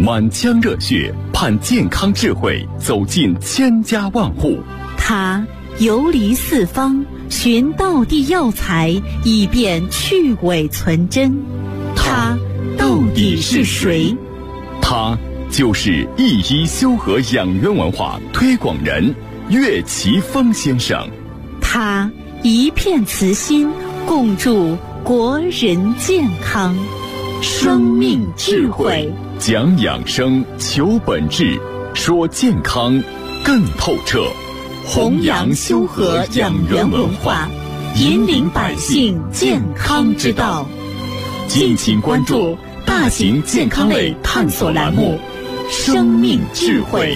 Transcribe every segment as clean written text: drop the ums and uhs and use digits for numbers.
满腔热血盼健康智慧走进千家万户。 他游离四方，寻道地药材，以便去伪存真。他到底是谁？ 他就是一医修和养元文化推广人岳奇峰先生。 他一片慈心，共筑国人健康。生命智慧， 讲养生，求本质，说健康更透彻。 弘扬修和养元文化，引领百姓健康之道。敬请关注大型健康类探索栏目《生命智慧》。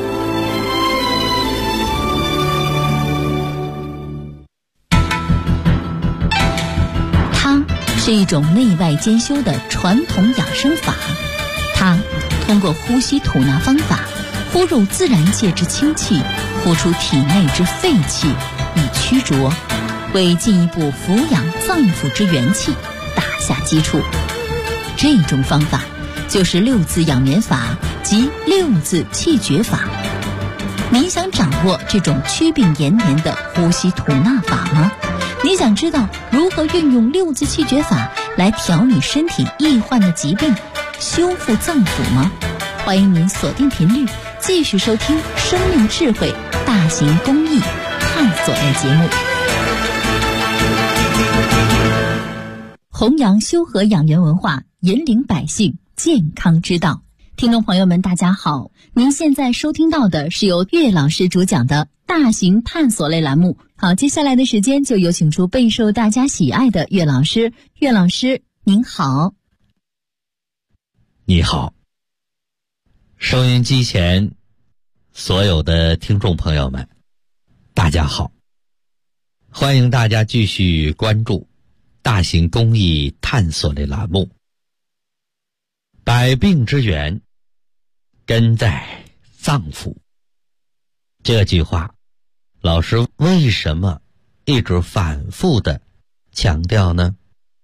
它是一种内外兼修的传统养生法，它通过呼吸吐纳方法，呼入自然界之清气，呼出体内之废气，以驱浊，为进一步抚养脏腑之元气打下基础。这种方法就是六字养元法及六字气绝法。你想掌握这种祛病延年的呼吸吐纳法吗？你想知道如何运用六字气绝法来调理身体易患的疾病，修复脏腑吗？欢迎您锁定频率，继续收听生命智慧大型公益探索类节目，弘扬修和养元文化，引领百姓健康之道。听众朋友们大家好，您现在收听到的是由岳老师主讲的大型探索类栏目。好，接下来的时间就有请出备受大家喜爱的岳老师。岳老师您好。 你好，收音机前所有的听众朋友们大家好，欢迎大家继续关注大型公益探索类栏目。百病之源根在脏腑，这句话老师为什么一直反复的强调呢？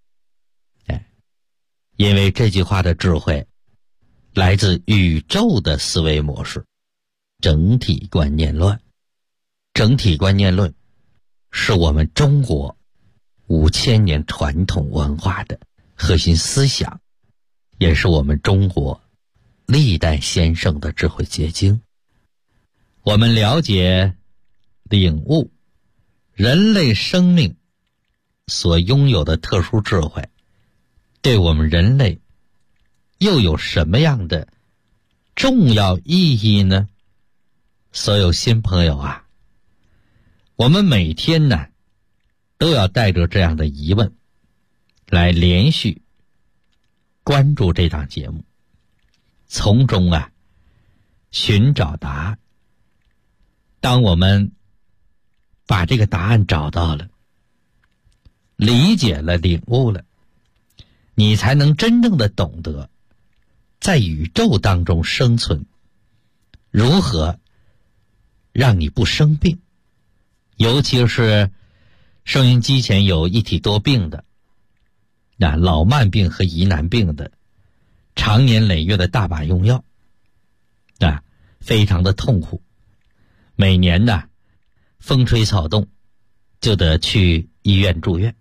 因为这句话的智慧来自宇宙的思维模式，整体观念论。整体观念论是我们中国5000年传统文化的核心思想，也是我们中国历代先生的智慧结晶。我们了解领悟人类生命所拥有的特殊智慧，对我们人类又有什么样的重要意义呢？所有新朋友啊，我们每天呢都要带着这样的疑问来连续关注这档节目，从中寻找答案。当我们把这个答案找到了，理解了，领悟了，你才能真正的懂得在宇宙当中生存，如何让你不生病。尤其是收音机前有一体多病的，老慢病和疑难病的，常年累月的大把用药，非常的痛苦。每年风吹草动就得去医院住院。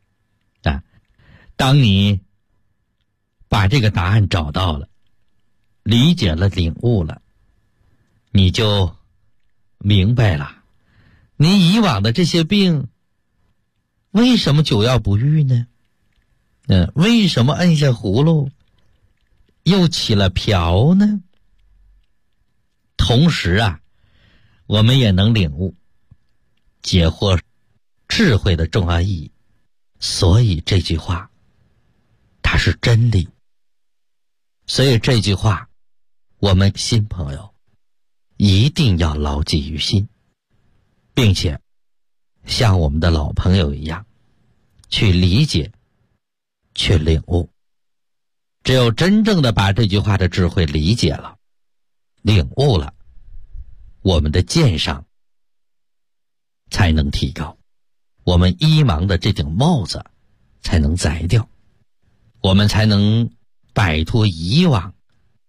当你把这个答案找到了，理解了，领悟了，你就明白了，你以往的这些病为什么久药不愈呢？为什么摁下葫芦又起了瓢呢？同时我们也能领悟解惑智慧的重要意义。所以这句话它是真理，所以这句话我们新朋友一定要牢记于心，并且像我们的老朋友一样去理解，去领悟。只有真正的把这句话的智慧理解了，领悟了，我们的鉴赏才能提高，我们医盲的这顶帽子才能摘掉，我们才能摆脱以往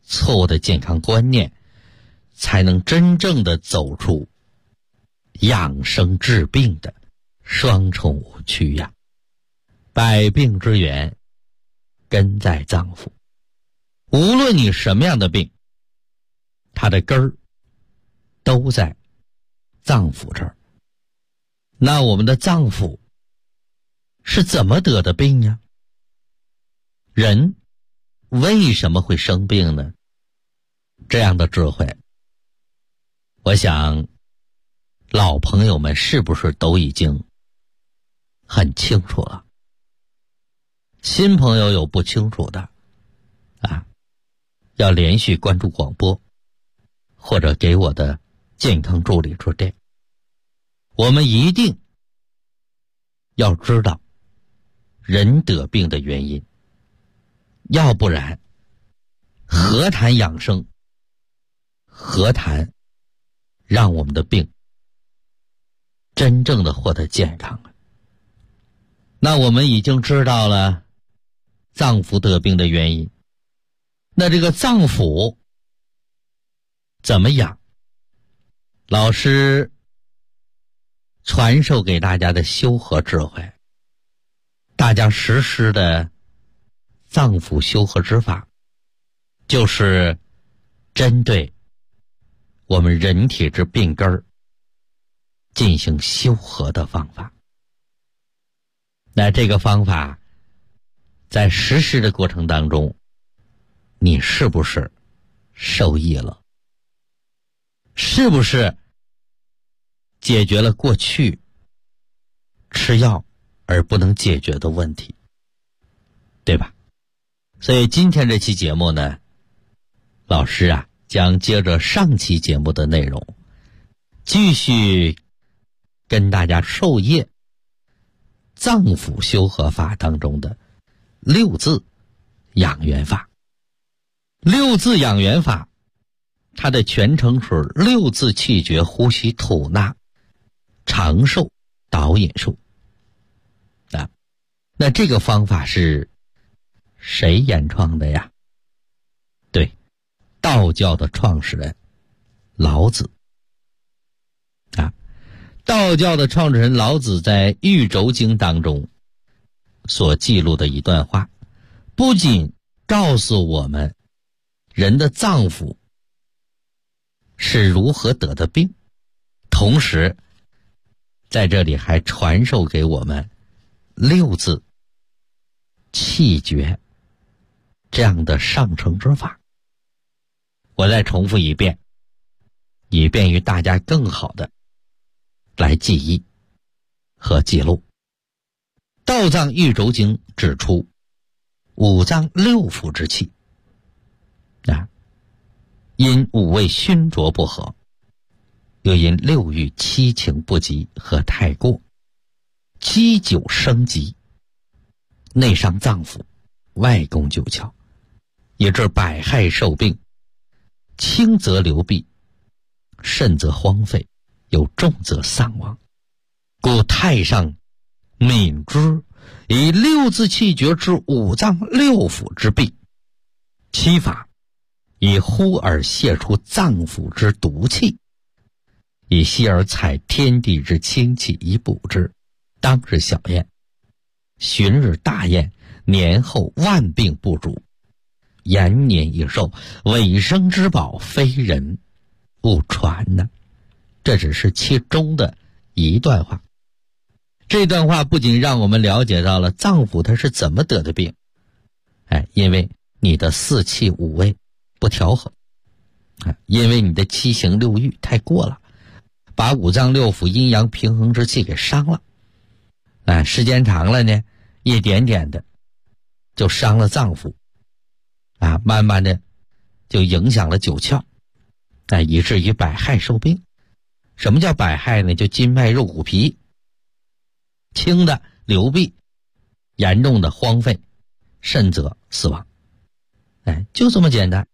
错误的健康观念，才能真正的走出养生治病的双重误区呀。百病之源根在脏腑，无论你什么样的病，它的根儿都在脏腑这儿。那我们的脏腑是怎么得的病呀？人为什么会生病呢？这样的智慧，我想老朋友们是不是都已经很清楚了？新朋友有不清楚的啊，要连续关注广播，或者给我的健康助理致电。我们一定要知道人得病的原因，要不然何谈养生，何谈让我们的病真正的获得健康啊？那我们已经知道了脏腑得病的原因，那这个脏腑怎么养？老师传授给大家的修和智慧，大家实施的脏腑修和之法，就是针对我们人体之病根儿进行修和的方法。那这个方法在实施的过程当中，你是不是受益了？是不是解决了过去吃药而不能解决的问题，对吧？所以今天这期节目呢，老师啊将接着上期节目的内容，继续跟大家授业脏腑修和法当中的六字养元法。六字养元法，它的全称是六字气绝呼吸吐纳长寿导引术啊。那这个方法是谁研创的呀？对，道教的创始人老子啊。道教的创始人老子在《玉轴经》当中所记录的一段话，不仅告诉我们人的脏腑是如何得的病，同时在这里还传授给我们六字气绝这样的上乘之法。我再重复一遍，以便于大家更好的来记忆和记录。道藏玉轴经指出，五脏六腑之气啊，因五味熏浊不和，又因六欲七情不及和太过，积久生疾，内伤脏腑，外攻九窍，以致百害受病，轻则流弊，甚则荒废，有重则丧亡。故太上敏之，以六字气绝之五脏六腑之病，七法以呼而泄出脏腑之毒气，以息而采天地之清气以补之。当日小宴，旬日大宴，年后万病不主，延年益寿，尾生之宝，非人勿传呢。这只是其中的一段话。这段话不仅让我们了解到了脏腑它是怎么得的病，因为你的四气五味不调和，因为你的七情六欲太过了，把五脏六腑阴阳平衡之气给伤了。时间长了呢，一点点的就伤了脏腑，慢慢的就影响了九窍，以至于百害受病。什么叫百害呢？就筋脉肉骨皮，轻的流弊，严重的荒废，甚则死亡。就这么简单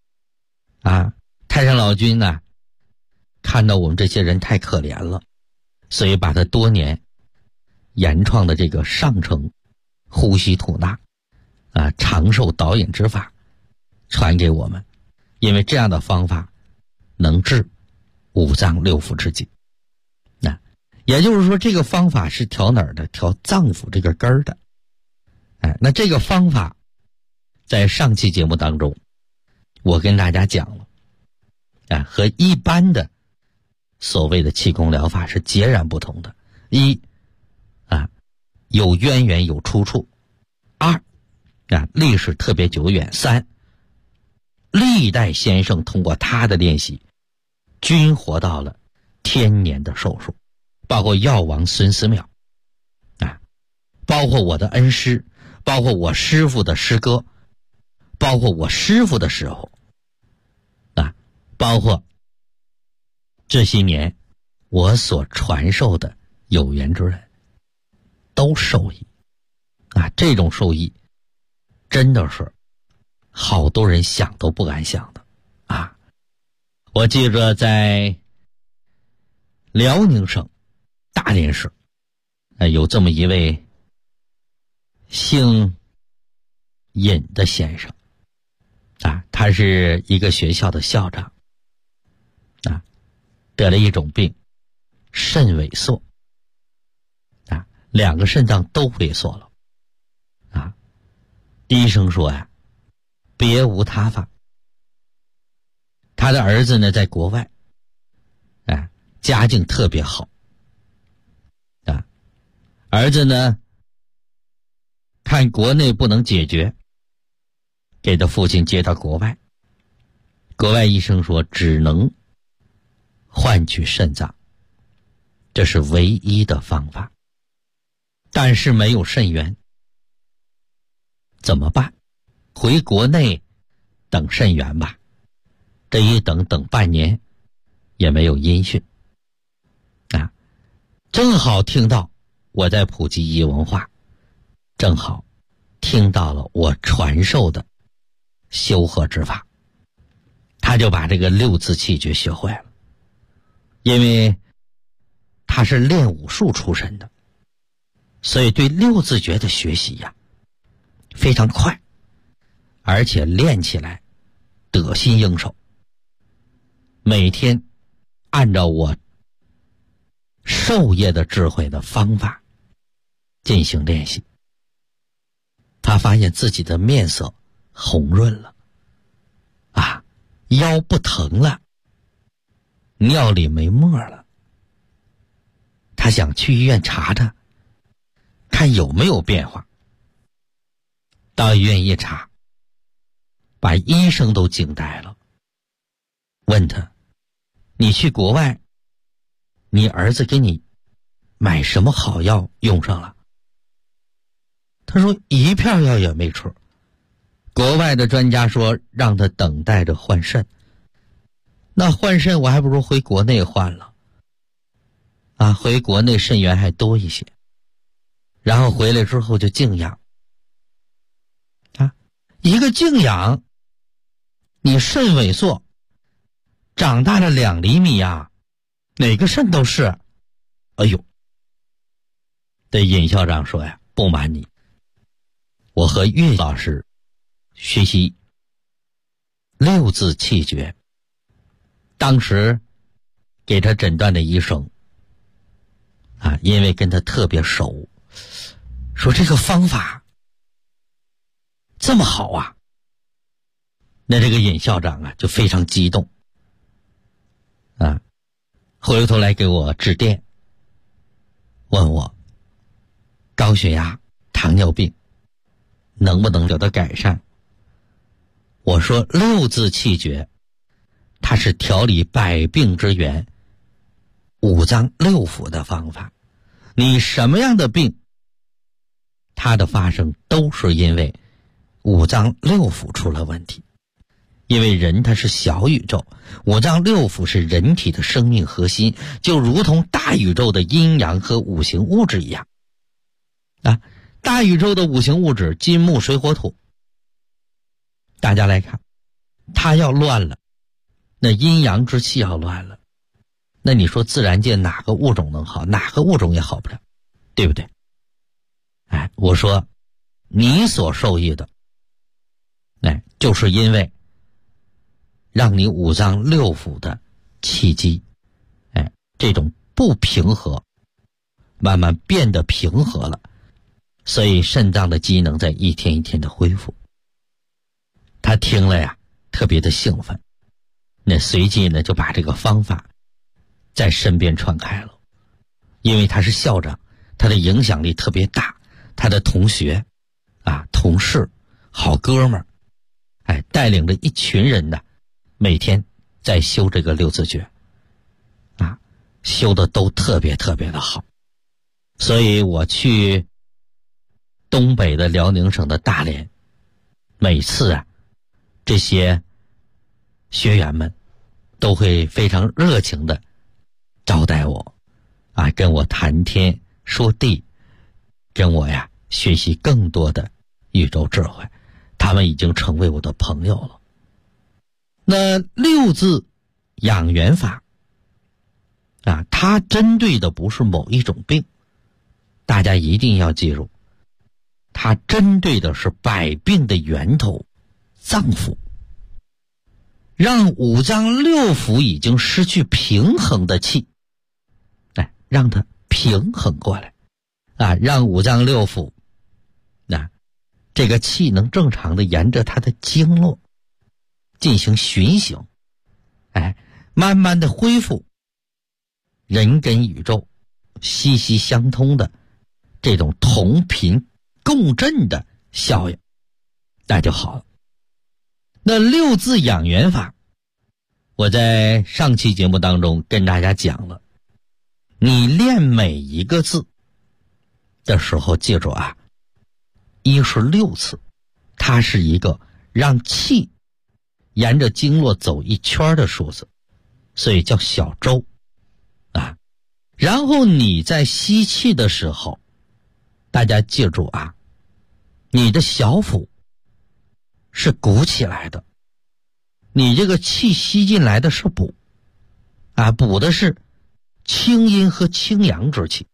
太上老君呢，看到我们这些人太可怜了，所以把他多年研创的这个上乘呼吸吐纳长寿导引之法传给我们， 因为这样的方法能治五脏六腑之疾。那也就是说，这个方法是调哪儿的？调脏腑这个根儿的。那这个方法在上期节目当中我跟大家讲了，和一般的所谓的气功疗法是截然不同的。一有渊源有出处；二历史特别久远；三历代先生通过他的练习均活到了天年的寿数，包括药王孙思邈包括我的恩师，包括我师父的师哥，包括我师父的师傅包括这些年我所传授的有缘之人都受益这种受益真的是好多人想都不敢想的我记着在辽宁省大连市有这么一位姓尹的先生他是一个学校的校长得了一种病，肾萎缩两个肾脏都萎缩了医生说别无他法。他的儿子呢在国外家境特别好儿子呢看国内不能解决，给他父亲接到国外，国外医生说只能换取肾脏，这是唯一的方法，但是没有肾源怎么办？回国内等肾源吧，这一等半年也没有音讯正好听到我在普及医文化，正好听到了我传授的修和之法，他就把这个六字气诀学会了。因为他是练武术出身的，所以对六字诀的学习非常快，而且练起来得心应手。每天按照我授业的智慧的方法进行练习，他发现自己的面色红润了腰不疼了，尿里没沫了。他想去医院查查看有没有变化，到医院一查，把医生都惊呆了，问他你去国外你儿子给你买什么好药用上了？他说一片药也没吃，国外的专家说让他等待着换肾，那换肾我还不如回国内换了回国内肾源还多一些，然后回来之后就静养一个静养，你肾萎缩长大了2厘米哪个肾都是。哎呦，对尹校长说不瞒你，我和岳老师学习六字气诀，当时给他诊断的医生因为跟他特别熟，说这个方法这么好那这个尹校长就非常激动回头来给我致电，问我高血压糖尿病能不能得到改善。我说六字气诀它是调理百病之源，五脏六腑的方法，你什么样的病它的发生都是因为五脏六腑出了问题。因为人他是小宇宙，五脏六腑是人体的生命核心，就如同大宇宙的阴阳和五行物质一样大宇宙的五行物质金木水火土，大家来看它要乱了，那阴阳之气要乱了，那你说自然界哪个物种能好？哪个物种也好不了，对不对？我说你所受益的就是因为让你五脏六腑的气机，这种不平和慢慢变得平和了，所以肾脏的机能在一天一天的恢复。他听了呀，特别的兴奋，那随即呢就把这个方法在身边传开了。因为他是校长，他的影响力特别大，他的同学同事好哥们儿带领着一群人呢，每天在修这个六字诀修的都特别特别的好。所以我去东北的辽宁省的大连，每次这些学员们都会非常热情的招待我跟我谈天说地，跟我学习更多的宇宙智慧，他们已经成为我的朋友了。那六字养元法它针对的不是某一种病，大家一定要记住，它针对的是百病的源头脏腑，让五脏六腑已经失去平衡的气让它平衡过来让五脏六腑这个气能正常的沿着它的经络进行循行慢慢的恢复人跟宇宙息息相通的这种同频共振的效应，那就好了。那六字养元法，我在上期节目当中跟大家讲了，你练每一个字的时候记住一是6次，它是一个让气沿着经络走一圈的数字，所以叫小周然后你在吸气的时候，大家记住你的小腹是鼓起来的，你这个气吸进来的是补补的是清阴和清阳之气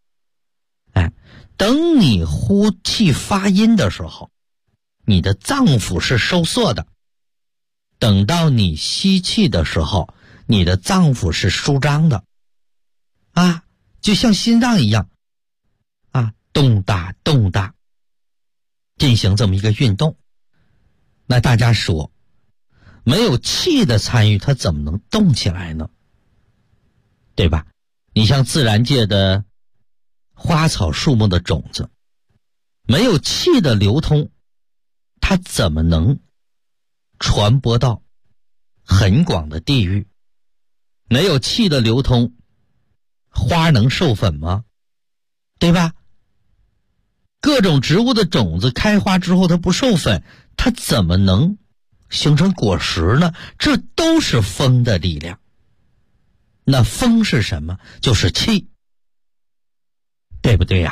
等你呼气发音的时候，你的脏腑是收缩的，等到你吸气的时候，你的脏腑是舒张的就像心脏一样动大动大进行这么一个运动。那大家说没有气的参与，它怎么能动起来呢？对吧？你像自然界的花草树木的种子，没有气的流通，它怎么能传播到很广的地域？没有气的流通，花能授粉吗？对吧？各种植物的种子开花之后，它不授粉，它怎么能形成果实呢？这都是风的力量。那风是什么？就是气，对不对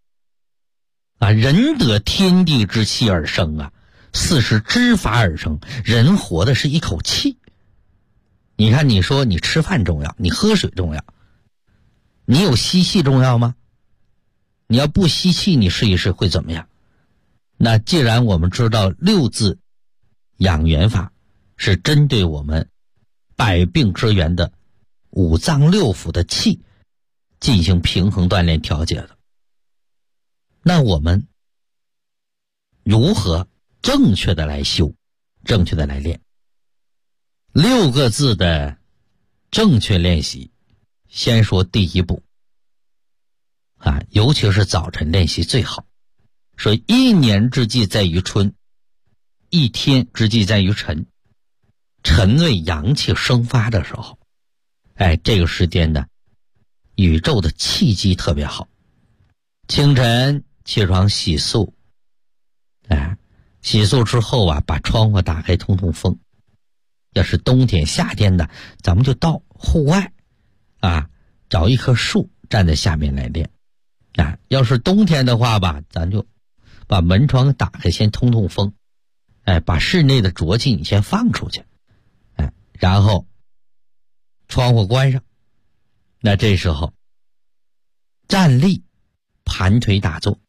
人得天地之气而生四是之法而生，人活的是一口气。你看，你说你吃饭重要，你喝水重要，你有吸气重要吗？你要不吸气，你试一试会怎么样？那既然我们知道六字养元法是针对我们百病之源的五脏六腑的气进行平衡锻炼调节的，那我们如何正确的来修，正确的来练？6个字的正确练习，先说第一步尤其是早晨练习最好。说1年之计在于春，1天之计在于晨。晨为阳气生发的时候，这个时间呢，宇宙的气机特别好。清晨起床洗漱，洗漱之后把窗户打开通通风。要是冬天夏天的，咱们就到户外找一棵树站在下面来练要是冬天的话咱就把门窗打开，先通通风把室内的浊气你先放出去然后窗户关上。那这时候站立盘腿打坐，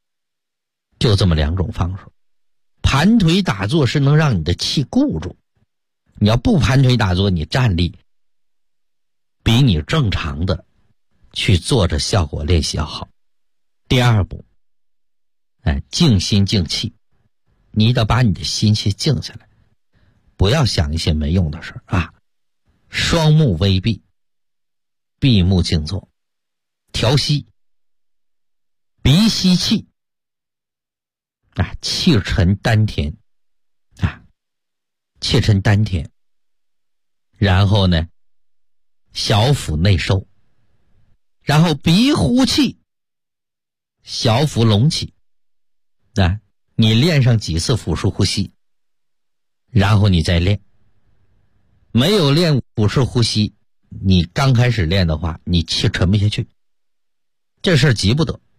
就这么2种方式。盘腿打坐是能让你的气固住， 你要不盘腿打坐，你站立比你正常的去坐着效果练习要好。第二步，静心静气，你得把你的心先静下来，不要想一些没用的事啊。双目微闭，闭目静坐，调息，鼻吸气，气沉丹田，气沉丹田，然后呢，小腹内收，然后鼻呼气，小腹隆起。你练上几次腹式呼吸，然后你再练。没有练腹式呼吸，你刚开始练的话，你气沉不下去，这事儿急不得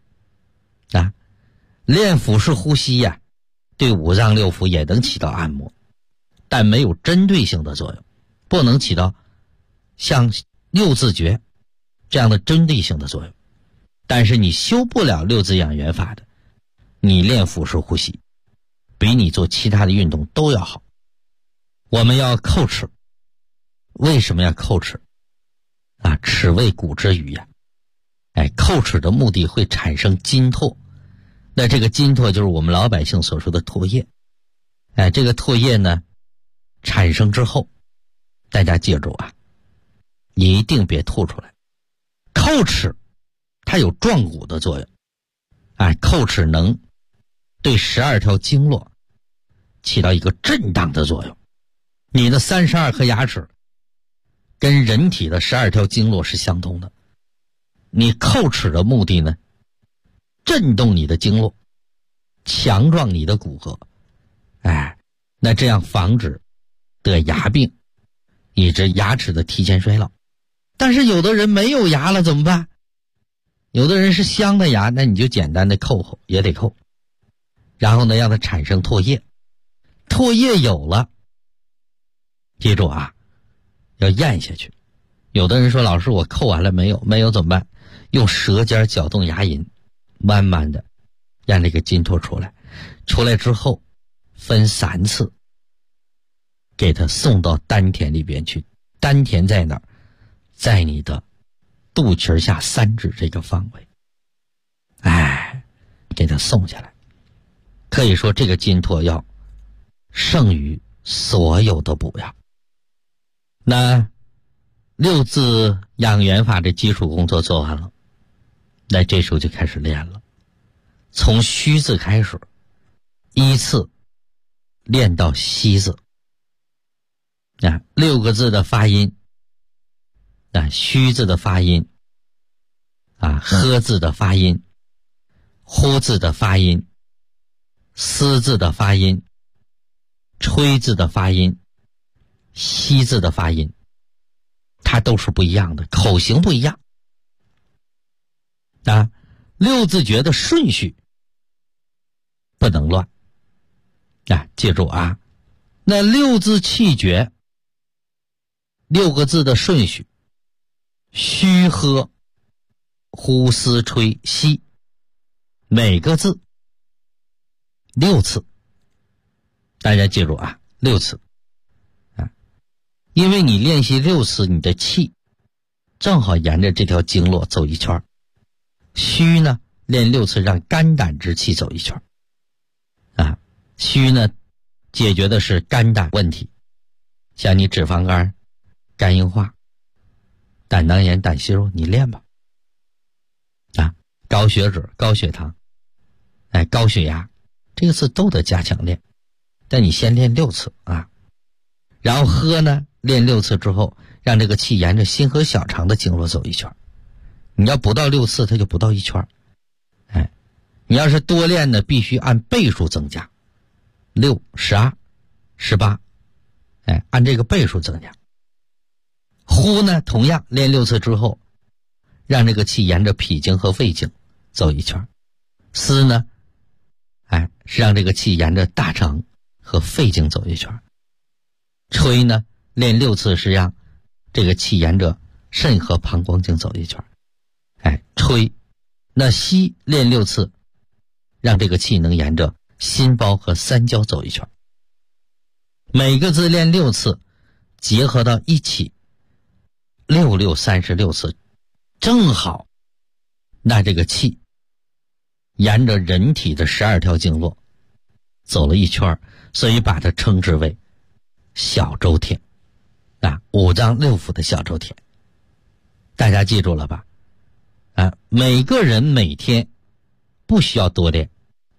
练腹式呼吸呀，对五脏六腑也能起到按摩，但没有针对性的作用，不能起到像六字诀这样的针对性的作用。但是你修不了六字养元法的，你练腹式呼吸比你做其他的运动都要好。我们要叩齿，为什么要叩齿齿为骨之余呀。叩齿的目的会产生津唾，那这个津唾就是我们老百姓所说的唾液。这个唾液呢产生之后，大家记住一定别吐出来。叩齿它有壮骨的作用，叩齿能对12条经络起到一个震荡的作用。你的32颗牙齿跟人体的12条经络是相通的，你叩齿的目的呢，震动你的经络，强壮你的骨骼，那这样防止得牙病，以致牙齿的提前衰老。但是有的人没有牙了怎么办？有的人是镶的牙，那你就简单的扣也得扣，然后呢让它产生唾液，唾液有了，记住要咽下去。有的人说老师我扣完了没有？没有怎么办？用舌尖搅动牙龈，慢慢的让这个津唾出来，出来之后分3次给它送到丹田里边去。丹田在哪儿？在你的肚脐下3指这个方位，给它送下来。可以说这个津唾要胜于所有的补药。那六字养元法的基础工作做完了，那这时候就开始练了，从虚字开始，依次练到西字。6个字的发音，虚字的发音，呵字的发音，呼字的发音，思字的发音，吹字的发音，西字的发音，它都是不一样的，口型不一样。六字诀的顺序不能乱。记住那六字气诀6个字的顺序，虚呵呼思吹吸，每个字6次，大家记住6次因为你练习6次，你的气正好沿着这条经络走一圈。虚呢练6次，让肝胆之气走一圈虚呢解决的是肝胆问题，像你脂肪肝、肝硬化、胆囊炎、胆息肉，你练吧高血脂、高血糖高血压，这个次都得加强练，但你先练6次然后喝呢练6次之后，让这个气沿着心和小肠的经络走一圈。你要不到6次，它就不到1圈。你要是多练呢，必须按倍数增加，6、12、18，按这个倍数增加。呼呢，同样练6次之后，让这个气沿着脾经和胃经走一圈。思呢，是让这个气沿着大肠和肺经走一圈。吹呢，练6次是让这个气沿着肾和膀胱经走一圈。吹。那吸练6次，让这个气能沿着心包和三焦走一圈。每个字练6次， 结合到一起，6636次，正好那这个气沿着人体的12条经络走了一圈，所以把它称之为小周天啊，五脏六腑的小周天。大家记住了吧？啊，每个人每天不需要多练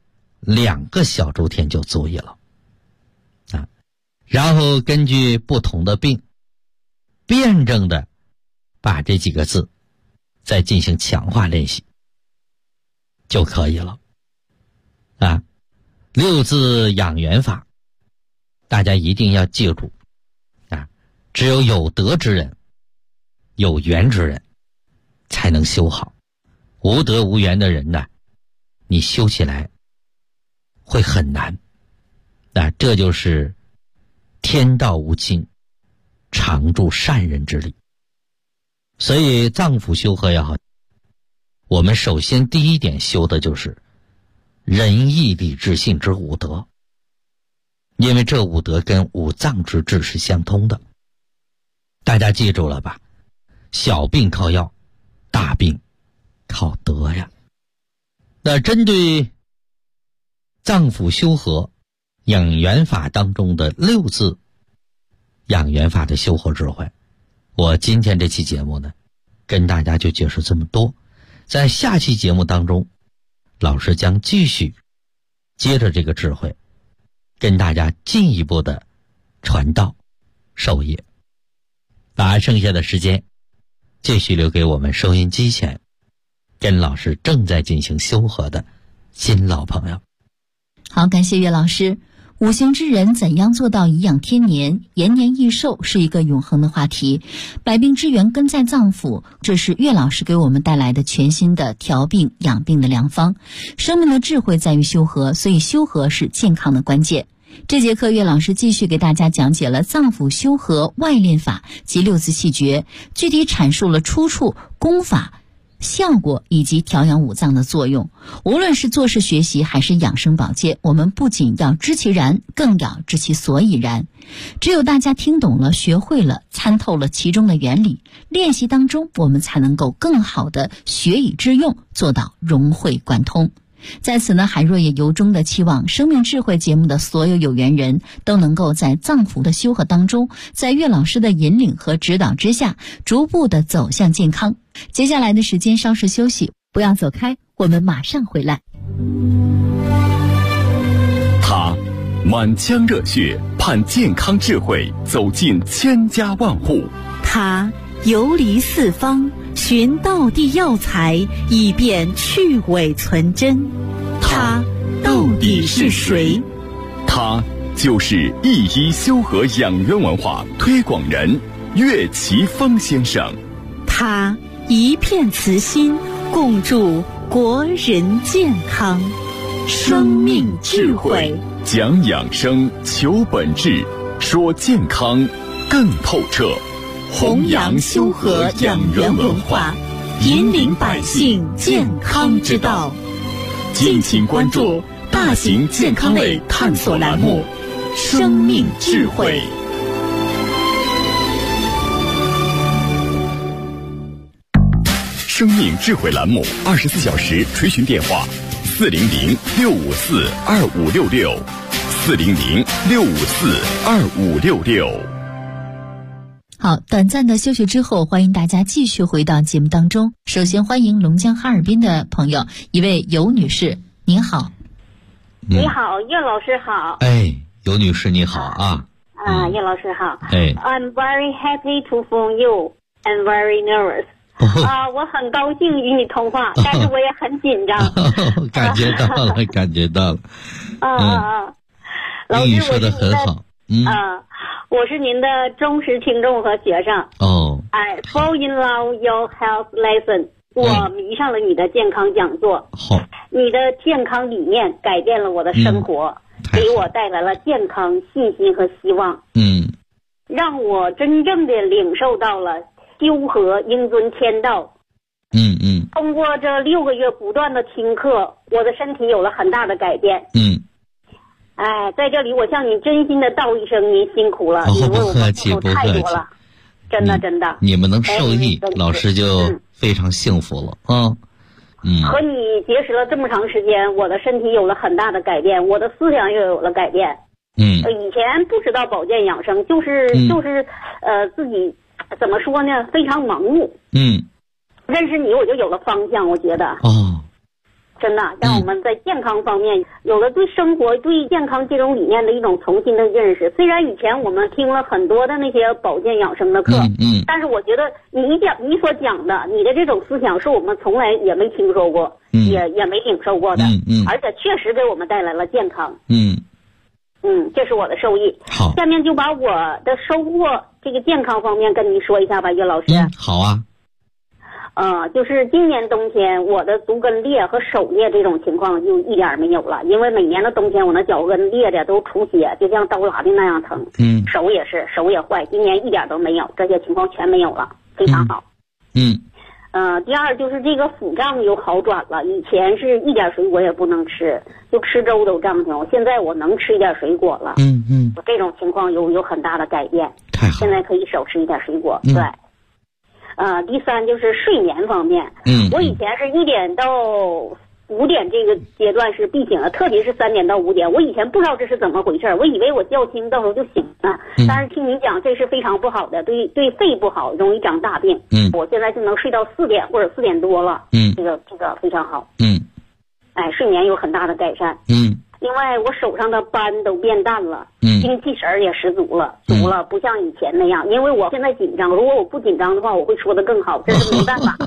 2个小周天就足以了啊。然后根据不同的病，辩证的把这几个字再进行强化练习就可以了啊。6字养元法大家一定要记住啊，只有有德之人有缘之人才能修好，无德无缘的人呢，你修起来会很难啊。这就是天道无亲，常助善人之力。所以脏腑修合也好，我们首先第一点修的就是仁义礼智信之5德，因为这5德跟5脏之治是相通的。大家记住了吧？小病靠药，大病靠德呀。那针对脏腑修合养元法当中的6字养元法的修合智慧，我今天这期节目呢，跟大家就解释这么多。在下期节目当中，老师将继续接着这个智慧，跟大家进一步的传道授业，把剩下的时间继续留给我们收音机前跟老师正在进行修合的新老朋友。 好，感谢岳老师。五行之人怎样做到颐养天年、延年益寿，是一个永恒的话题。百病之源根在脏腑，这是岳老师给我们带来的全新的调病养病的良方。生命的智慧在于修合，所以修合是健康的关键。这节课岳老师继续给大家讲解了脏腑修合外练法及6字气诀，具体阐述了出处、功法、效果以及调养5脏的作用。无论是做事学习还是养生保健，我们不仅要知其然，更要知其所以然。只有大家听懂了、学会了、参透了其中的原理，练习当中我们才能够更好的学以致用，做到融会贯通。在此呢，海若也由衷的期望生命智慧节目的所有有缘人都能够在脏腑的修合当中，在岳老师的引领和指导之下，逐步的走向健康。接下来的时间稍事休息，不要走开，我们马上回来。 他满腔热血盼健康智慧走进千家万户， 他游离四方寻道地药材，以便去伪存真。他到底是谁？ 他就是一医修和养元文化推广人岳奇峰先生。 他一片慈心，共筑国人健康。生命智慧， 讲养生，求本质，说健康更透彻。 弘扬修和养元文化，引领百姓健康之道。 敬请关注大型健康类探索栏目《生命智慧》。生命智慧栏目24小时垂询电话：400-654-2566，400-654-2566。 好，短暂的休息之后，欢迎大家继续回到节目当中。首先欢迎龙江哈尔滨的朋友，一位尤女士，您好。 你好，岳老师好。 哎，尤女士你好啊。 岳老师好。 哎 I'm very happy to phone you and very nervous。我很高兴与你通话，但是我也很紧张。 感觉到了，感觉到了。 老师， 你说的很好。 我是您的忠实听众和学生。I fall in love your health lesson。我迷上了你的健康讲座。 好。 你的健康理念改变了我的生活，给我带来了健康、信心和希望。让我真正的领受到了修和应遵天道。通过这6个月不断的听课，我的身体有了很大的改变。 哎，在这里我向您真心的道一声，您辛苦了， 你为我们付出太多了，真的真的。 你们能受益，老师就非常幸福了啊。 和你结识了这么长时间，我的身体有了很大的改变，我的思想又有了改变。以前不知道保健养生，就是自己怎么说呢，非常盲目。认识你我就有了方向，我觉得。真的让我们在健康方面有了对生活对健康这种理念的一种重新的认识。虽然以前我们听了很多的那些保健养生的课，但是我觉得你所讲的你的这种思想是我们从来也没听说过，也没领受过的，而且确实给我们带来了健康。这是我的受益。 好， 下面就把我的收获这个健康方面跟您说一下吧，岳老师。 好啊。 就是今年冬天我的足跟裂和手裂这种情况就一点没有了，因为每年的冬天我那脚跟裂的都出血，就像刀剌的那样疼。手也是，手也坏，今年一点都没有，这些情况全没有了，非常好。第二就是这个腹胀有好转了，以前是一点水果也不能吃，就吃粥都胀疼，现在我能吃一点水果了。这种情况有很大的改变， 太好， 现在可以少吃一点水果。对。第三就是睡眠方面，我以前是1点到5点这个阶段是必醒的，特别是3点到5点，我以前不知道这是怎么回事，我以为我觉轻到时候就醒了，但是听你讲这是非常不好的，对肺不好，容易长大病。我现在就能睡到4点或者4点多了，这个非常好。睡眠有很大的改善。另外我手上的斑都变淡了，精气神也十足了，不像以前那样。因为我现在紧张，如果我不紧张的话，我会说得更好，这是没办法。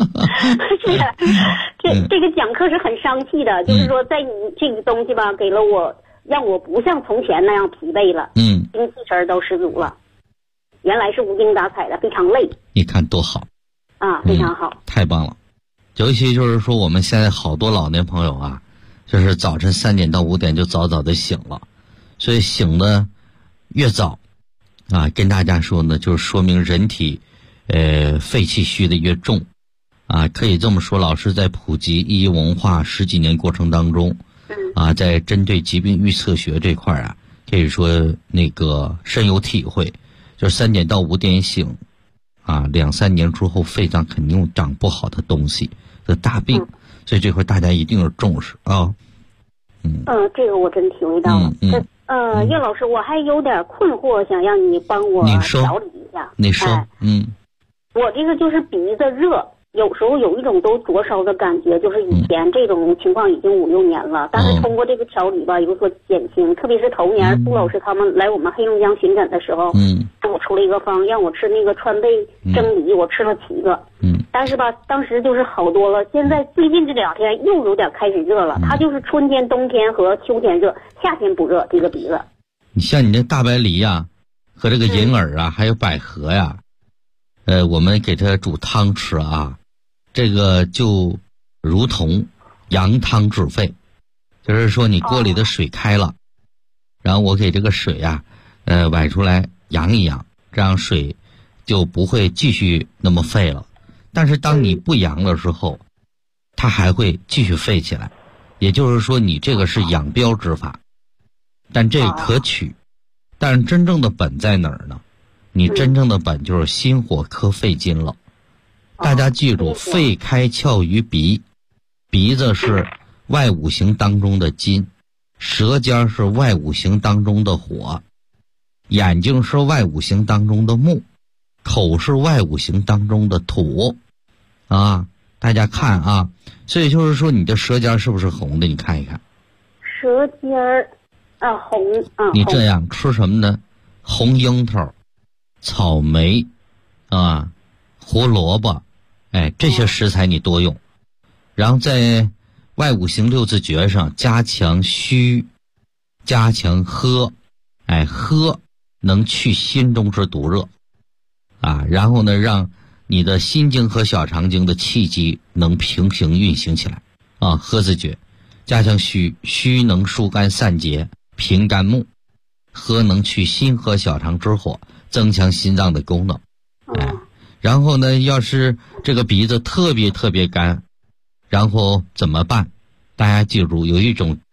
这个讲课是很伤气的，就是说在你这个东西吧，给了我，让我不像从前那样疲惫了，精气神都十足了。原来是无精打采的，非常累。 你看多好啊，非常好， 太棒了。尤其就是说我们现在好多老年朋友啊，就是早晨3点到5点就早早的醒了，所以醒的越早啊，跟大家说呢，就是说明人体肺气虚的越重啊。可以这么说，老师在普及医医文化10几年过程当中啊，在针对疾病预测学这块啊，可以说那个深有体会。就是3点到5点醒啊，2、3年之后肺脏肯定长不好的东西的大病，所以这块大家一定要重视啊。 这个我真体会到了。岳老师，我还有点困惑，想让你帮我调理一下。 你说， 我这个就是鼻子热，有时候有一种都灼烧的感觉，就是以前这种情况已经5、6年了，但是通过这个调理吧有所减轻。特别是头年苏老师他们来我们黑龙江巡诊的时候，给我出了一个方，让我吃那个川贝蒸梨，我吃了7个。但是吧，当时就是好多了。现在最近这2天又有点开始热了，它就是春天、冬天和秋天热，夏天不热。这个鼻子， 你像你这大白梨呀，和这个银耳啊，还有百合呀，我们给它煮汤吃啊，这个就如同羊汤治肺，就是说你锅里的水开了，然后我给这个水啊，崴出来扬一扬，这样水就不会继续那么沸了。但是当你不扬的时候，它还会继续沸起来。也就是说你这个是养标之法，但这个可取。但是真正的本在哪儿呢？你真正的本就是心火克肺经了。大家记住，肺开窍于鼻，鼻子是外五行当中的金，舌尖是外五行当中的火，眼睛是外五行当中的木，口是外五行当中的土啊。大家看啊，所以就是说你的舌尖是不是红的？你看一看舌尖红你这样吃什么呢？红樱桃、草莓啊、胡萝卜，这些食材你多用。然后在外五行6字诀上加强虚，加强喝，喝能去心中之毒热啊。然后呢，让你的心经和小肠经的气机能平行运行起来啊。喝字诀加强虚，虚能疏肝散结平肝木，喝能去心和小肠之火，增强心脏的功能。然后呢，要是这个鼻子特别干，然后怎么办？大家记住，有一种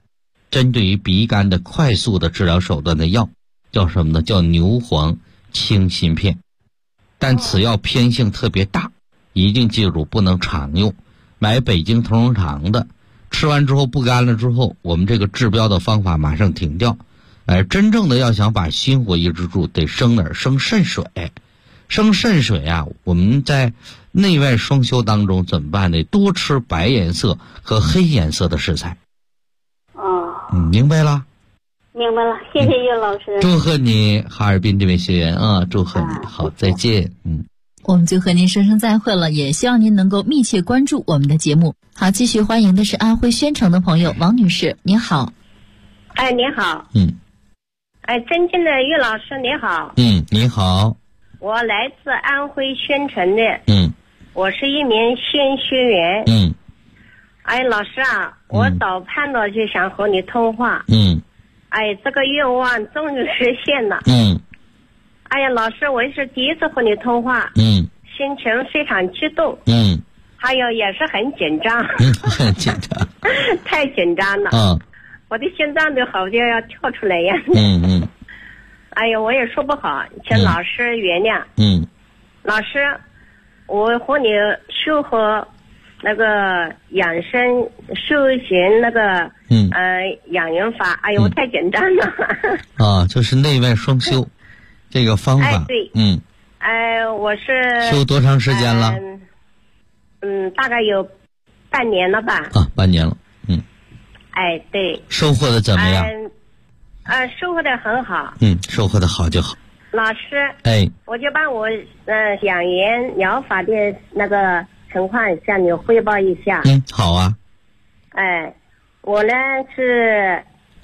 针对于鼻干的快速的治疗手段的药，叫什么呢？叫牛黄清心片。但此药偏性特别大，一定记住不能常用。买北京同仁堂的，吃完之后不干了之后，我们这个治标的方法马上停掉。真正的要想把心火抑制住，得生哪儿？生肾水。生肾水啊，我们在内外双修当中怎么办呢？多吃白颜色和黑颜色的食材。明白了？ 明白了，谢谢岳老师。 祝贺你，哈尔滨这位学员啊，祝贺你。好，再见。 我们就和您说声再会了，也希望您能够密切关注我们的节目。好，继续欢迎的是安徽宣城的朋友王女士，您好。 你好。尊敬的岳老师，你好。 你好。 我来自安徽宣城的。我是一名新学员。老师啊，我早盼到就想和你通话。这个愿望终于实现了。老师，我也是第一次和你通话。心情非常激动。还有也是很紧张。 很紧张。 太紧张了。我的心脏都好像要跳出来一样。我也说不好，请老师原谅。老师，我和你修和那个养生修行那个养元法，我太简单了。 就是内外双修这个方法。 对。我是修多长时间了？ 大概有半年了吧。 半年了。 对。 收获的怎么样？ 收获的很好。 收获的好就好。 老师，我就把我养颜疗法的那个情况向你汇报一下。 好啊。 我呢是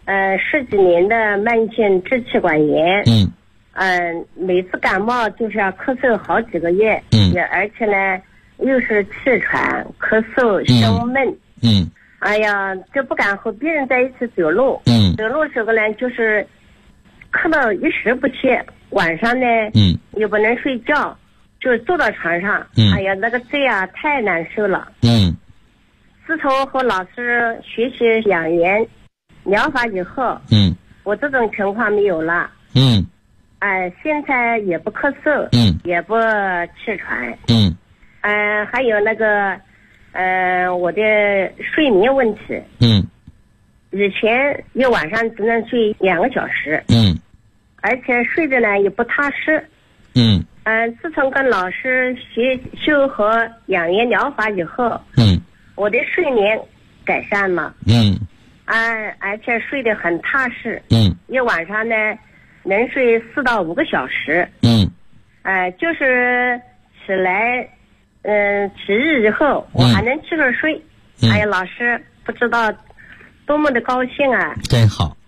10几年的慢性支气管炎。每次感冒就是要咳嗽好几个月。而且呢又是气喘、咳嗽、胸闷。就不敢和别人在一起走路。走路时候呢就是咳到一时不去，晚上呢又不能睡觉，就坐到床上。那个嘴啊太难受了。自从和老师学习养颜疗法以后，我这种情况没有了。现在也不咳嗽，也不气喘。还有那个我的睡眠问题。以前一晚上只能睡2个小时。而且睡着呢也不踏实。自从跟老师修和养颜疗法以后，我的睡眠改善了。而且睡得很踏实。一晚上呢能睡4到5个小时。就是起来起日以后我还能继续睡。老师不知道多么的高兴啊。 真好。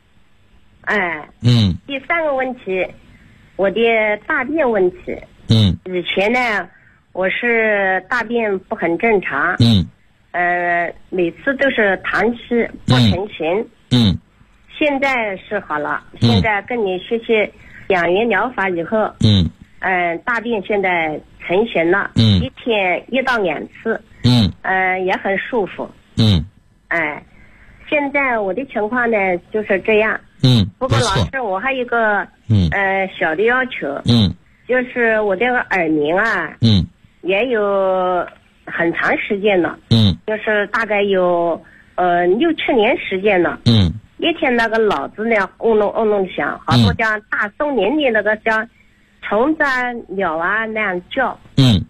第3个问题，我的大便问题。以前呢我是大便不很正常。每次都是溏稀不成形。现在是好了。现在跟你学习养颜疗法以后，大便现在成型了。一天1到2次。也很舒服。现在我的情况呢就是这样。不过老师，我还有一个小的要求。就是我这个耳鸣啊，也有很长时间了。就是大概有6、7年时间了。一天那个脑子呢嗡隆嗡隆响，好多像大松林里那个像虫子啊鸟啊那样叫。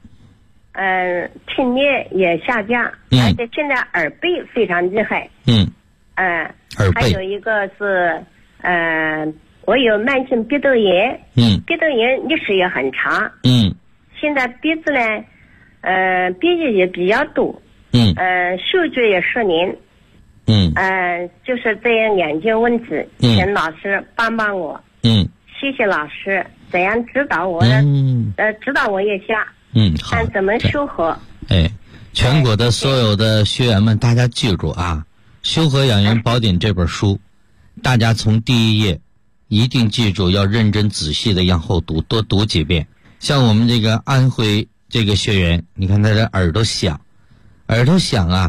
听力也下降。而且现在耳背非常厉害。还有一个是我有慢性鼻窦炎。鼻窦炎历史也很长。现在鼻子呢鼻液也比较多。嗅觉也失灵。就是这样2件问题，请老师帮帮我。谢谢老师，怎样指导我的指导我一下。看怎么修和。 全国的所有的学员们，大家记住啊，《修和养颜宝典》这本书，大家从第1页一定记住，要认真仔细的往后读，多读几遍。像我们这个安徽这个学员，你看他的耳朵响啊，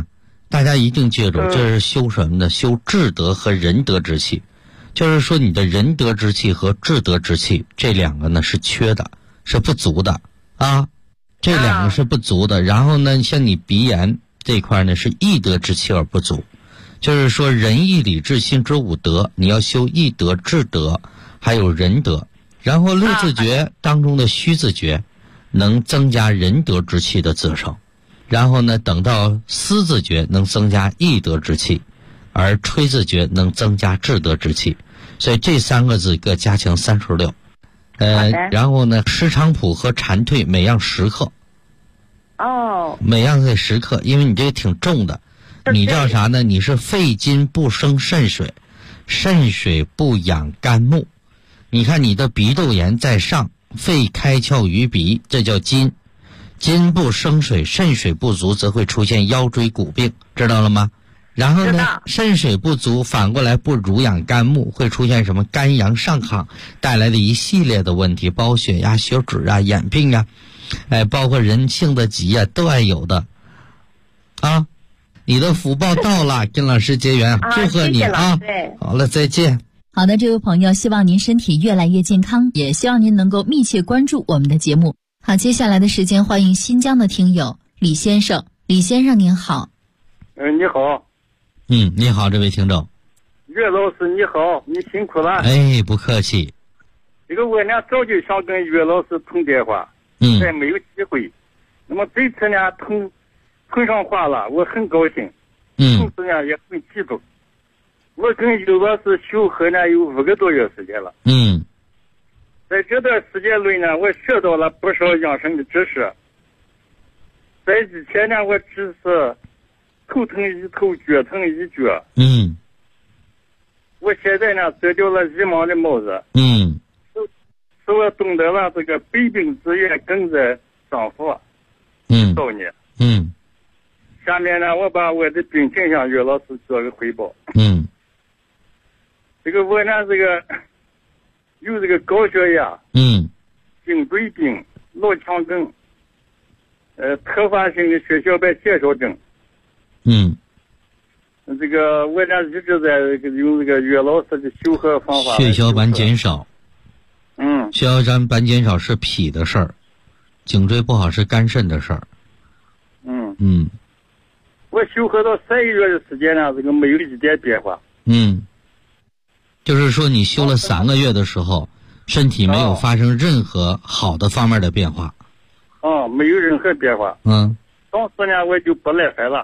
大家一定记住，这是修什么呢？修智德和仁德之气。就是说你的仁德之气和智德之气这两个呢是缺的，是不足的啊，这两个是不足的。然后呢，像你鼻炎这块呢是义德之气而不足，就是说仁义礼智信之五德，你要修义德、智德还有仁德。然后六字诀当中的虚字诀能增加仁德之气的滋生，然后呢等到思字诀能增加义德之气，而吹字诀能增加智德之气，所以这3个字各加强36。然后呢，石菖蒲和蝉蜕每样10克。每样在10克，因为你这个挺重的。你叫啥呢？你是肺金不生肾水，肾水不养肝木。你看你的鼻窦炎在上，肺开窍于鼻，这叫金。金不生水，肾水不足，则会出现腰椎骨病，知道了吗？然后呢，肾水不足，反过来不濡养肝木，会出现什么肝阳上亢带来的一系列的问题，包括血压、血脂啊、眼病啊，包括人性的疾啊，都爱有的啊。你的福报到了，跟老师结缘，祝贺你啊！好了，再见。 好的，这位朋友，希望您身体越来越健康，也希望您能够密切关注我们的节目。好，接下来的时间，欢迎新疆的听友李先生。李先生您好。 你好。 你好，这位听众。 岳老师你好，你辛苦了。 不客气。 这个我呢早就想跟岳老师通电话，但没有机会。那么这次呢碰上话了，我很高兴。同时呢也很激动。我跟岳老师修和呢有5个多月时间了。在这段时间内呢，我学到了不少养生的知识。在以前呢，我只是头疼一头，脚疼一脚。我现在呢得掉了一盲的帽子。使我懂得了这个百病之源根在丈夫。道理。下面呢，我把我的病情向岳老师做个汇报。这个我呢，这个有这个高血压，颈椎病、脑腔梗，特发性的血小板减少症。这个我呢一直在用这个岳老师的修和方法。 血小板减少。血小板减少是脾的事儿，颈椎不好是肝肾的事儿。 我修和到3个月的时间呢，这个没有一点变化。 就是说你修了3个月的时候，身体没有发生任何好的方面的变化。 没有任何变化。当时呢我就不耐烦了。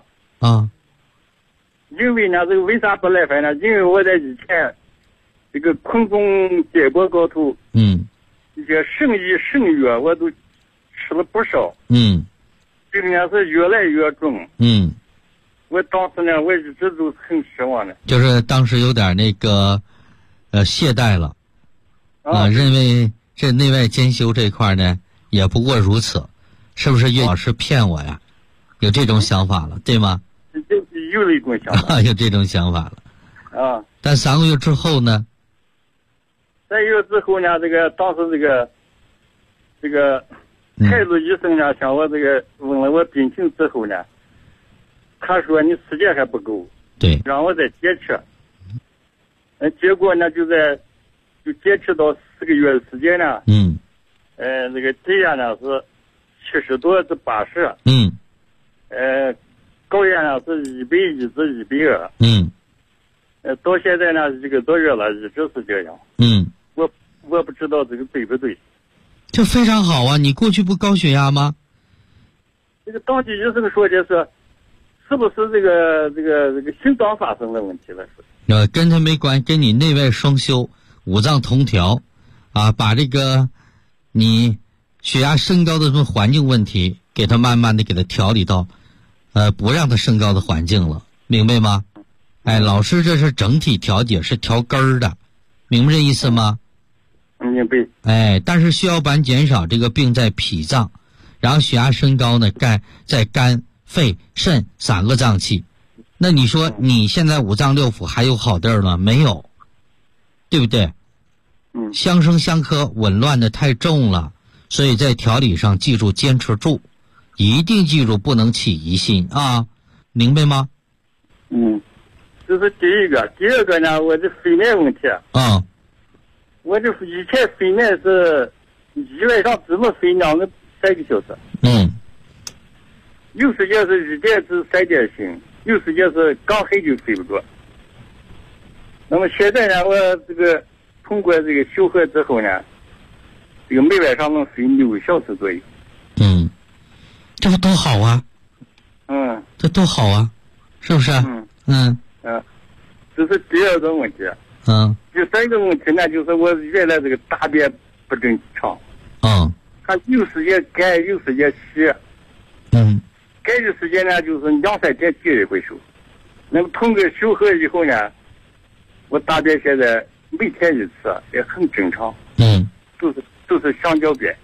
因为呢这个为啥不耐烦呢？因为我在以前这个空中结果高头，一些生医生药我都吃了不少。病呢是越来越重。我当时呢我一直都很失望的。 就是当时有点那个懈怠了。认为这内外兼修这块呢也不过如此，是不是岳老师骗我呀？有这种想法了，对吗？ 有一种想法。 有这种想法了。但3个月之后呢 ？3个月之后呢，这个当时这个太子医生呢向我这个问了我病情之后呢，他说你时间还不够， 对， 让我再坚持。结果呢就坚持到4个月的时间呢。这个低压呢是70多至80。高压呢是110至120。到现在呢1个多月了，一直是这样。我不知道这个对不对。 这非常好啊！你过去不高血压吗？ 这个当地医生说的是不是这个心脏发生了问题了？ 跟他没关，跟你内外双修、五脏同调把这个你血压升高的这种环境问题给他慢慢的给他调理到不让他升高的环境了，明白吗？老师这是整体调节，是调根儿的，明白这意思吗？ 明白。 但是血小板减少这个病在脾脏，然后血压升高呢在肝、肺、肾3个脏器。那你说你现在5脏6腑还有好地儿吗？没有，对不对？相生相克紊乱的太重了，所以在调理上记住坚持住，一定记住不能起疑心啊，明白吗？ 这是第一个。第二个呢，我的肺癌问题。我这以前肺癌是医院上怎么肺2个3个小时。有时间是1点至3点醒，有时间是刚黑就睡不着。那么现在呢，我这个通过这个修合之后呢，这个每晚上能睡6个小时左右。 这不多好啊！这多好啊，是不是？ 这是第二个问题。第三个问题呢，就是我原来这个大便不正常。它有时间干，有时间洗。干的时间呢，就是2-3天结一回手。那么通过修合以后呢，我大便现在每天1次，也很正常。都是橡胶便。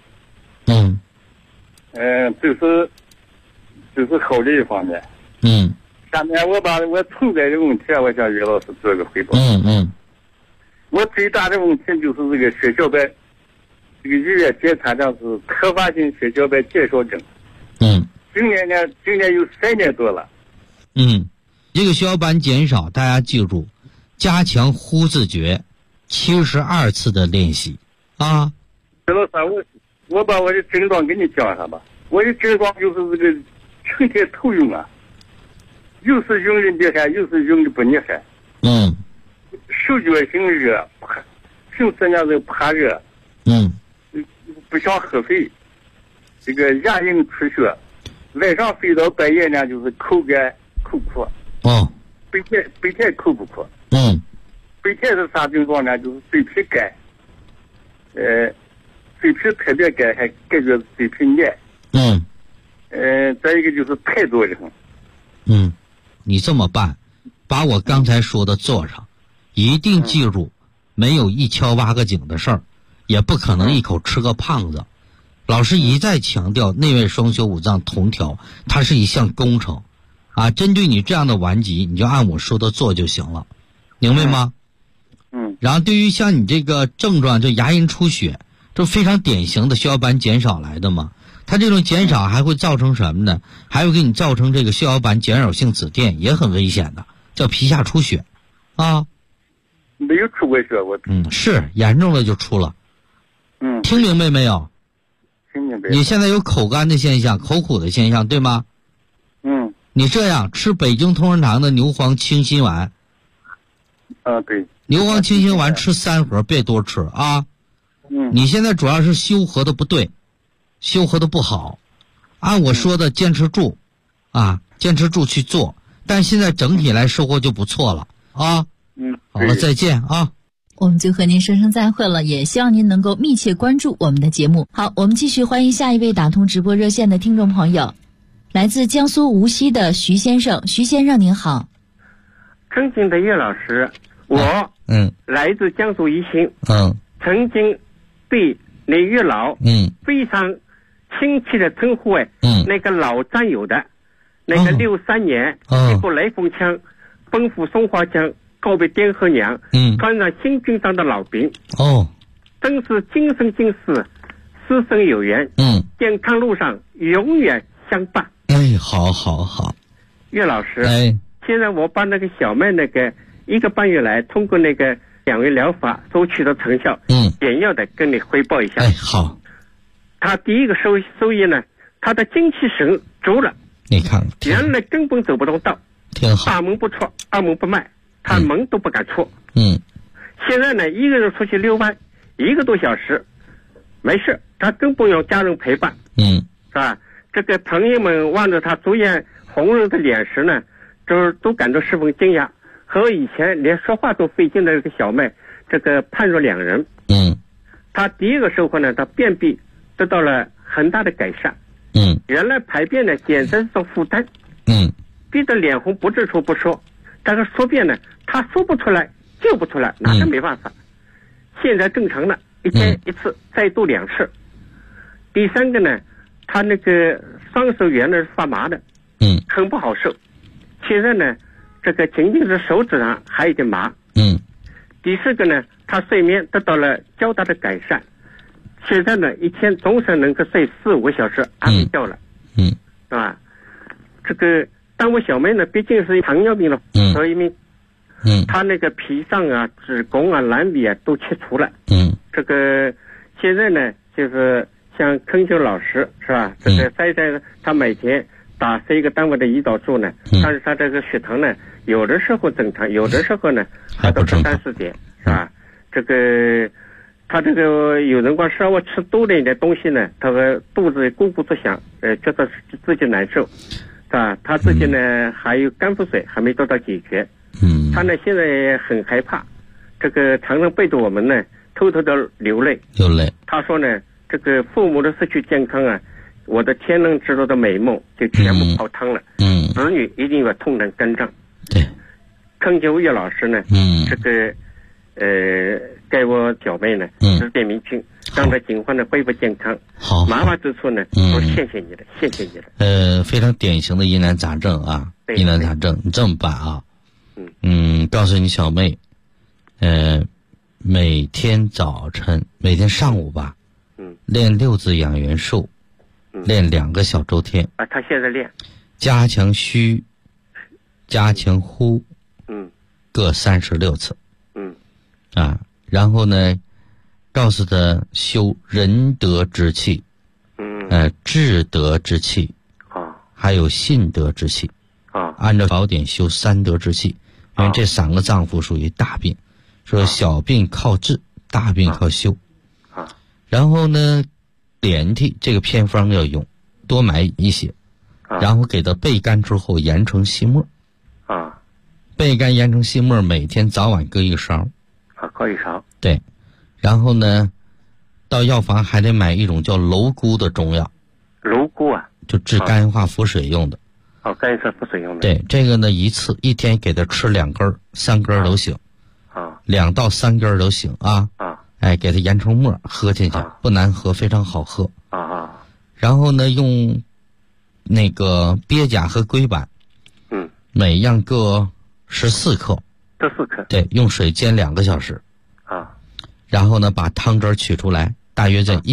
这是好的一方面。下面我把我存在的问题，我向于老师做个汇报。我最大的问题就是这个血小板，这个医院检查的是特发性血小板减少症。今年有3年多了。 这个血小板减少，大家记住，加强呼字诀72次的练习啊。 老师，我把我的症状给你讲一下吧。我的症状就是这个成天头晕啊，又是晕的厉害，又是晕的不厉害。手脚心热，平时呢是怕热。不想喝水，这个牙龈出血，晚上睡到半夜呢就是口干口苦。白天口不苦。白天是啥症状呢？就是嘴皮干，嘴皮特别干，还感觉嘴皮黏。再一个就是太多的很。 你这么办，把我刚才说的做上，一定记住，没有一敲挖个井的事儿，也不可能一口吃个胖子。老师一再强调，内外双修五脏同调，它是一项工程啊。针对你这样的顽疾，你就按我说的做就行了，明白吗？然后对于像你这个症状，就牙龈出血，这非常典型的血小板减少来的嘛。它这种减少还会造成什么呢？还会给你造成这个血小板减少性紫癜，也很危险的，叫皮下出血啊。 没有出过血，我是严重了就出了。听明白没有？ 听明白。 你现在有口干的现象，口苦的现象，对吗？你这样吃北京同仁堂的牛黄清心丸。 对。 牛黄清心丸吃3盒，别多吃啊。你现在主要是修合的不对，修合的不好，按我说的坚持住啊，坚持住去做，但现在整体来收获就不错了啊。好了，再见啊。 我们就和您说声再会了，也希望您能够密切关注我们的节目。好，我们继续欢迎下一位打通直播热线的听众朋友，来自江苏无锡的徐先生。徐先生您好。 尊敬的岳老师，我来自江苏宜兴，曾经对那岳老非常亲切的称呼那个老战友的，那个63年经过来凤枪奔赴松花江告别滇河娘，穿上新军装的老兵，真是今生今世师生有缘，健康路上永远相伴。 好好好。 岳老师，现在我把那个小妹那个1个半月来通过那个2位疗法都取得成效，简要的跟你汇报一下。 好。 他第一个收益呢，他的精气神足了。 你看， 原来根本走不动道， 挺好。 大门不出，二门不迈，他门都不敢出。现在呢，一个人出去遛弯1个多小时，没事，他更不用家人陪伴。是吧？这个朋友们望着他逐渐红润的脸时呢，都感到十分惊讶，和以前连说话都费劲的这个小妹，这个判若两人。他第一个收获呢，他便秘得到了很大的改善。原来排便呢简直是种负担。逼得脸红不知处不说，但是说便呢，他说不出来就不出来，那是没办法。现在正常了，1天1次，再度2次。第3个呢，他那个双手原来是发麻的，很不好受。现在呢，这个仅仅是手指上还有一点麻。第4个呢，他睡眠得到了较大的改善。现在呢，1天总是能够睡4-5个小时，安眠觉了。是吧？这个但我小妹呢，毕竟是糖尿病了，所以她那个脾脏啊、子宫啊、阑尾啊都切除了。这个现在呢，就是像恳求老师是吧？这个在她每天打3个单位的胰岛素呢，但是她这个血糖呢，有的时候正常，有的时候呢还都是3-4点，是吧？这个。他这个有人光稍微吃多了一点东西呢，他的肚子咕咕作响，觉得自己难受，是吧？他自己呢还有肝腹水还没得到解决，他呢现在很害怕，这个常常背着我们呢偷偷的流泪。他说呢，这个父母的失去健康啊，我的天伦之乐的美梦就全部泡汤了。子女一定要痛能跟上。 对， 恳求岳老师呢，这个。给我小妹呢指点迷津，让她尽快的恢复健康。 好， 麻烦之处呢，我谢谢你了，谢谢你了。 非常典型的疑难杂症啊，疑难杂症，你这么办啊？告诉你小妹，每天上午吧，练6字养元术，练2个小周天。 啊，她现在练。 加强虚，加强呼，各36次。然后呢，告诉他修仁德之气，智德之气，还有信德之气，按照宝典修3德之气，因为这3个脏腑属于大病，说小病靠治，大病靠修。然后呢，连替这个偏方要用，多买一些，然后给它焙干之后研成细末，焙干研成细末，每天早晚各1勺。 各1勺。 对，然后呢，到药房还得买一种叫蝼蛄的中药。 蝼蛄啊？ 就治肝化腹水用的。 肝化腹水用的。 对，这个呢，一天给他吃2根，3根都行。2到3根都行啊。给他研成末喝进去，不难喝，非常好喝。然后呢，用那个鳖甲和龟板，每样各14克。 14克。 对，用水煎2个小时。然后呢，把汤汁取出来，大约在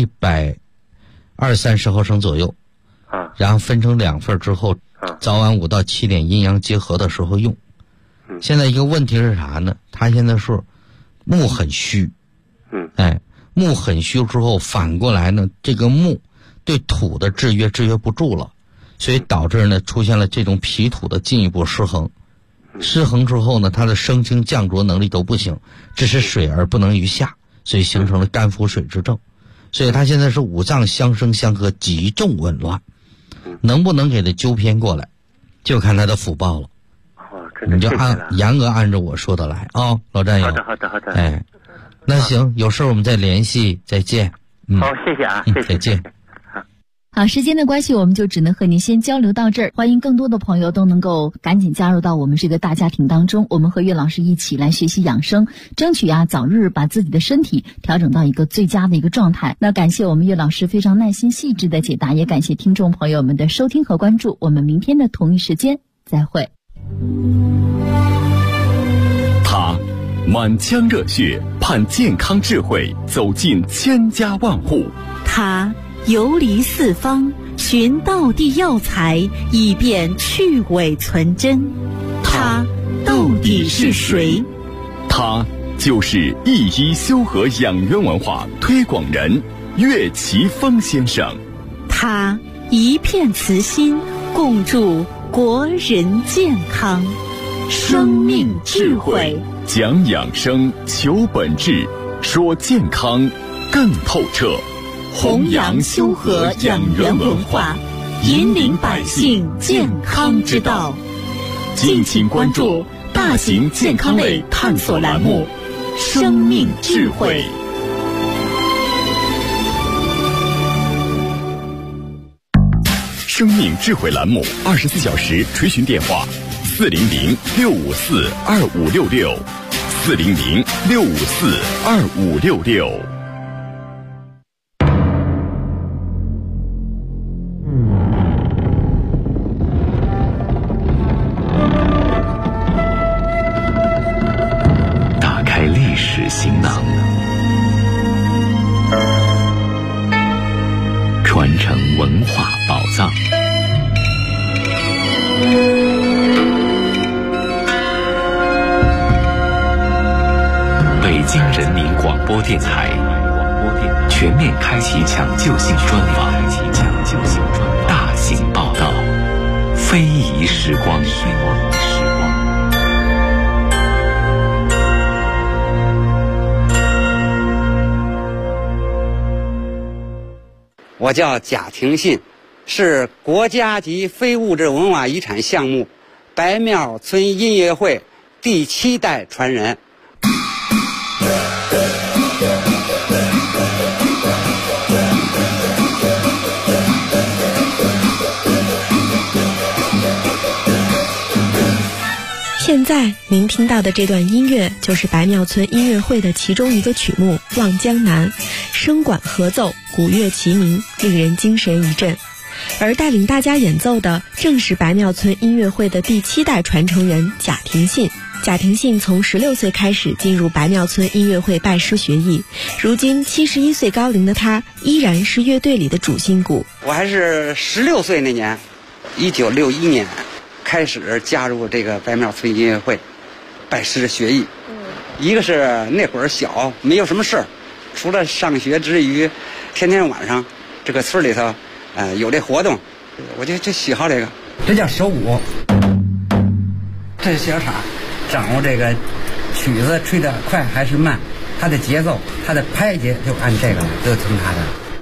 120-130毫升左右。然后分成2份之后，早晚5到7点阴阳结合的时候用。现在一个问题是啥呢？他现在是木很虚。木很虚之后，反过来呢，这个木对土的制约不住了，所以导致呢出现了这种脾土的进一步失衡。失衡之后呢，它的升清降浊能力都不行，只是水而不能于下，所以形成了肝腹水之症。所以他现在是5脏相生相克，极重紊乱。能不能给他纠偏过来，就看他的福报了。你就严格按照我说的来啊，老战友。 好的。 那行，有事我们再联系，再见。 好，谢谢啊，谢谢， 再见。 好，时间的关系，我们就只能和您先交流到这儿。欢迎更多的朋友都能够赶紧加入到我们这个大家庭当中，我们和岳老师一起来学习养生，争取早日把自己的身体调整到一个最佳的一个状态。那感谢我们岳老师非常耐心细致的解答，也感谢听众朋友们的收听和关注。我们明天的同一时间再会。 他满腔热血，盼健康智慧走进千家万户。 他游离四方，寻道地药材，以便去伪存真。他到底是谁？ 他就是一医修和养元文化推广人岳奇峰先生。 他一片慈心，共筑国人健康。生命智慧， 讲养生，求本质，说健康更透彻。 弘扬修和养元文化，引领百姓健康之道。敬请关注大型健康类探索栏目《生命智慧》。 生命智慧栏目24小时垂询电话：400-654-2566，400-654-2566。打开历史行囊，传承文化宝藏。 京人民广播电台全面开启抢救性专访，大型报道，非遗时光。 我叫贾廷信，是国家级非物质文化遗产项目白庙村音乐会第7代传人。 现在您听到的这段音乐就是白庙村音乐会的其中一个曲目《望江南》，声管合奏，鼓乐齐鸣，令人精神一振。而带领大家演奏的正是白庙村音乐会的第7代传承人贾廷信。贾廷信从16岁开始进入白庙村音乐会拜师学艺，如今71岁高龄的他依然是乐队里的主心骨。 我还是16岁那年，1961年开始加入这个白庙村音乐会，拜师学艺。一个是那会儿小，没有什么事儿，除了上学之余，天天晚上这个村里头，有这活动，我就喜好这个。这叫手鼓，这是小叉，掌握这个曲子吹得快还是慢，它的节奏，它的拍节就按这个，就听它的。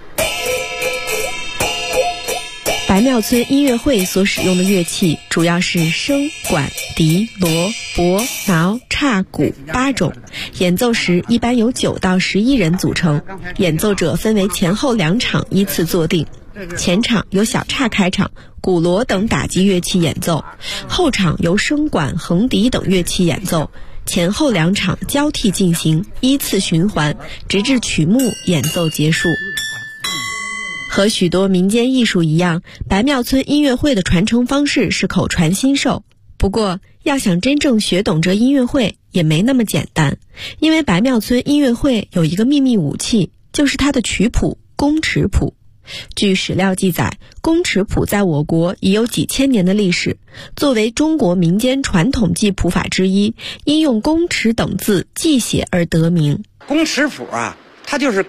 白庙村音乐会所使用的乐器主要是笙、管、笛、锣、钹、挠、叉、鼓8种，演奏时一般由9到11人组成，演奏者分为前后2场依次坐定。前场由小叉开场，鼓锣等打击乐器演奏，后场由笙管、横笛等乐器演奏，前后2场交替进行，依次循环，直至曲目演奏结束。和许多民间艺术一样，白庙村音乐会的传承方式是口传心授。不过，要想真正学懂这音乐会也没那么简单，因为白庙村音乐会有一个秘密武器，就是它的曲谱宫尺谱。据史料记载，宫尺谱在我国已有几千年的历史，作为中国民间传统记谱法之一，因用宫尺等字记写而得名。 宫尺谱啊，它就是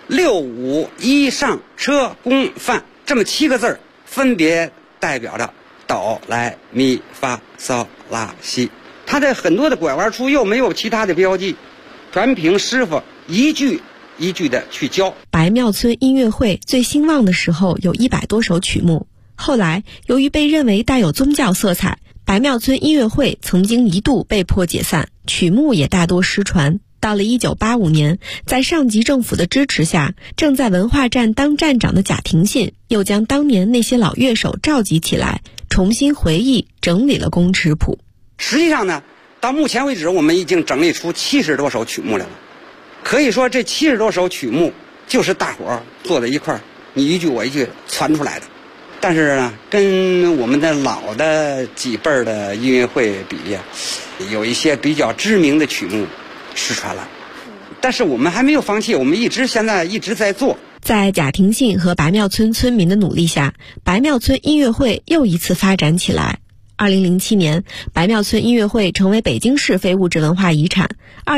6、5、1上车宫范这么7个字，分别代表着哆来咪发嗦拉西。它的很多的拐弯处又没有其他的标记，全凭师傅一句一句的去教。 白庙村音乐会最兴旺的时候有100多首曲目，后来由于被认为带有宗教色彩，白庙村音乐会曾经一度被迫解散，曲目也大多失传。到了1985年，在上级政府的支持下，正在文化站当站长的贾廷信又将当年那些老乐手召集起来，重新回忆整理了宫尺谱。 实际上呢，到目前为止我们已经整理出70多首曲目来了。可以说这70多首曲目就是大伙儿坐在一块儿，你一句我一句传出来的。但是呢，跟我们的老的几辈儿的音乐会比呀，有一些比较知名的曲目失传了，但是我们还没有放弃，我们现在一直在做。 在贾廷信和白庙村村民的努力下，白庙村音乐会又一次发展起来。2007年，白庙村音乐会成为北京市非物质文化遗产。